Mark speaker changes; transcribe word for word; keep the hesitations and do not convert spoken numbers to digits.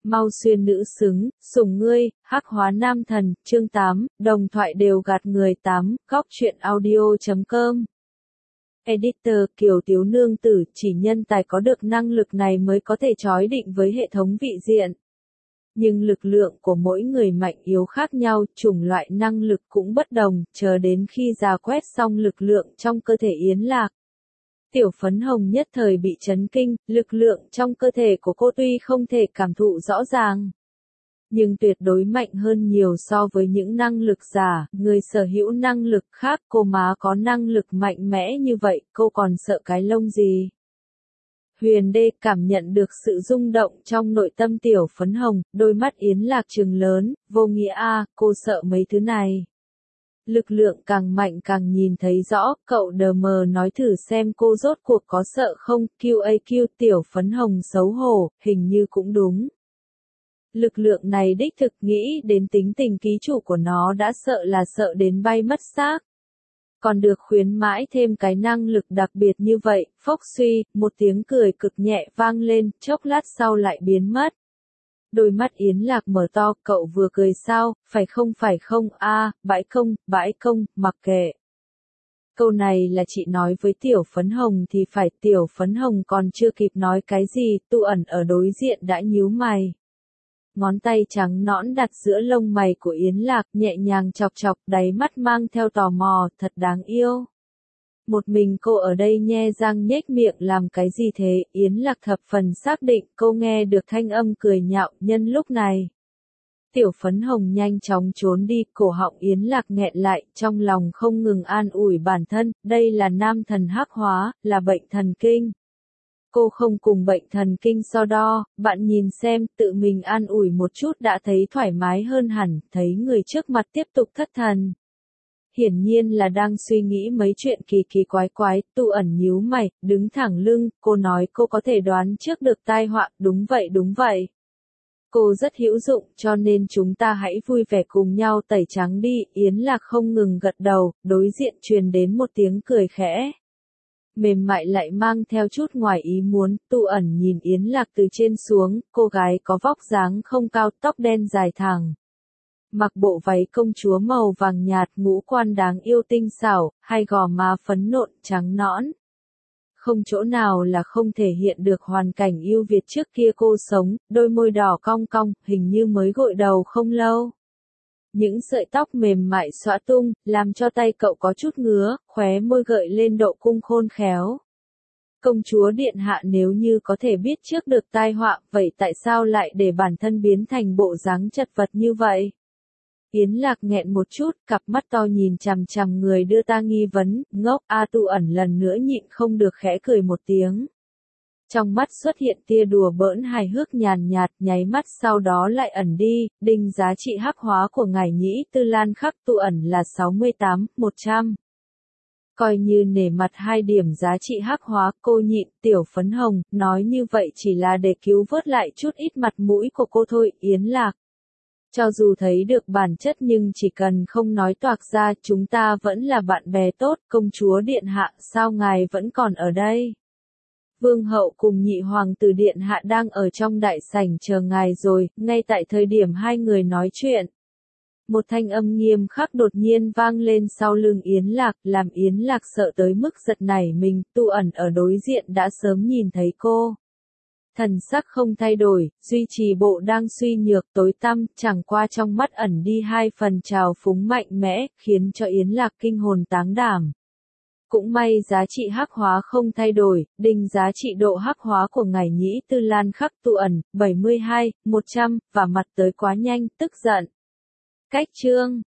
Speaker 1: Mau xuyên nữ xứng, sủng ngươi, hắc hóa nam thần, chương tám, đồng thoại đều gạt người tám, góc truyện audio chấm com. Editor Kiều Tiếu Nương Tử, chỉ nhân tài có được năng lực này mới có thể chói định với hệ thống vị diện. Nhưng lực lượng của mỗi người mạnh yếu khác nhau, chủng loại năng lực cũng bất đồng, chờ đến khi rà quét xong lực lượng trong cơ thể Yến Lạc. Tiểu Phấn Hồng nhất thời bị chấn kinh, lực lượng trong cơ thể của cô tuy không thể cảm thụ rõ ràng, nhưng tuyệt đối mạnh hơn nhiều so với những năng lực giả, người sở hữu năng lực khác. Cô má có năng lực mạnh mẽ như vậy, cô còn sợ cái lông gì? Huyền Đê cảm nhận được sự rung động trong nội tâm Tiểu Phấn Hồng, đôi mắt Yến Lạc trừng lớn, vô nghĩa a, cô sợ mấy thứ này. Lực lượng càng mạnh càng nhìn thấy rõ, cậu đờ mờ nói thử xem cô rốt cuộc có sợ không, quy a quy Tiểu Phấn Hồng xấu hổ, hình như cũng đúng. Lực lượng này đích thực, nghĩ đến tính tình ký chủ của nó đã sợ là sợ đến bay mất xác. Còn được khuyến mãi thêm cái năng lực đặc biệt như vậy, phốc suy, một tiếng cười cực nhẹ vang lên, chốc lát sau lại biến mất. Đôi mắt Yến Lạc mở to, cậu vừa cười sao, phải không phải không, a à, bãi công, bãi công, mặc kệ. Câu này là chị nói với Tiểu Phấn Hồng thì phải. Tiểu Phấn Hồng còn chưa kịp nói cái gì, Tu Ẩn ở đối diện đã nhíu mày. Ngón tay trắng nõn đặt giữa lông mày của Yến Lạc, nhẹ nhàng chọc chọc, đáy mắt mang theo tò mò, thật đáng yêu. Một mình cô ở đây nhe răng nhếch miệng làm cái gì thế? Yến Lạc thập phần xác định, cô nghe được thanh âm cười nhạo. Nhân lúc này, Tiểu Phấn Hồng nhanh chóng trốn đi, cổ họng Yến Lạc nghẹn lại, trong lòng không ngừng an ủi bản thân, đây là nam thần hắc hóa, là bệnh thần kinh. Cô không cùng bệnh thần kinh so đo, bạn nhìn xem, tự mình an ủi một chút đã thấy thoải mái hơn hẳn, thấy người trước mặt tiếp tục thất thần. Hiển nhiên là đang suy nghĩ mấy chuyện kỳ kỳ quái quái. Tu Ẩn nhíu mày, đứng thẳng lưng, cô nói cô có thể đoán trước được tai họa, đúng vậy đúng vậy. Cô rất hữu dụng, cho nên chúng ta hãy vui vẻ cùng nhau tẩy trắng đi. Yến Lạc không ngừng gật đầu, đối diện truyền đến một tiếng cười khẽ. Mềm mại lại mang theo chút ngoài ý muốn. Tu Ẩn nhìn Yến Lạc từ trên xuống, cô gái có vóc dáng không cao, tóc đen dài thẳng. Mặc bộ váy công chúa màu vàng nhạt, ngũ quan đáng yêu tinh xảo, hai gò má phấn nộn, trắng nõn. Không chỗ nào là không thể hiện được hoàn cảnh yêu Việt trước kia cô sống, đôi môi đỏ cong cong, hình như mới gội đầu không lâu. Những sợi tóc mềm mại xõa tung, làm cho tay cậu có chút ngứa, khóe môi gợi lên độ cung khôn khéo. Công chúa điện hạ nếu như có thể biết trước được tai họa, vậy tại sao lại để bản thân biến thành bộ dáng chật vật như vậy? Yến Lạc nghẹn một chút, cặp mắt to nhìn chằm chằm người đưa ta nghi vấn, ngốc. A Tu Ẩn lần nữa nhịn không được khẽ cười một tiếng. Trong mắt xuất hiện tia đùa bỡn hài hước nhàn nhạt, nháy mắt sau đó lại ẩn đi. Đinh giá trị hắc hóa của ngài Nhĩ Tư Lan khắc Tu Ẩn là sáu mươi tám, một trăm. Coi như nể mặt hai điểm giá trị hắc hóa, cô nhịn. Tiểu Phấn Hồng, nói như vậy chỉ là để cứu vớt lại chút ít mặt mũi của cô thôi. Yến Lạc, cho dù thấy được bản chất nhưng chỉ cần không nói toạc ra, chúng ta vẫn là bạn bè tốt. Công chúa điện hạ, sao ngài vẫn còn ở đây? Vương hậu cùng nhị hoàng tử điện hạ đang ở trong đại sảnh chờ ngài rồi. Ngay tại thời điểm hai người nói chuyện, một thanh âm nghiêm khắc đột nhiên vang lên sau lưng Yến Lạc, làm Yến Lạc sợ tới mức giật nảy mình. Tu Ẩn ở đối diện đã sớm nhìn thấy cô. Thần sắc không thay đổi, duy trì bộ đang suy nhược tối tăm, chẳng qua trong mắt ẩn đi hai phần trào phúng mạnh mẽ, khiến cho Yến Lạc kinh hồn táng đảm. Cũng may giá trị hắc hóa không thay đổi, đinh giá trị độ hắc hóa của ngài Nhĩ Tư Lan khắc Tu Ẩn, bảy mươi hai, một trăm, và mặt tới quá nhanh, tức giận. Cách chương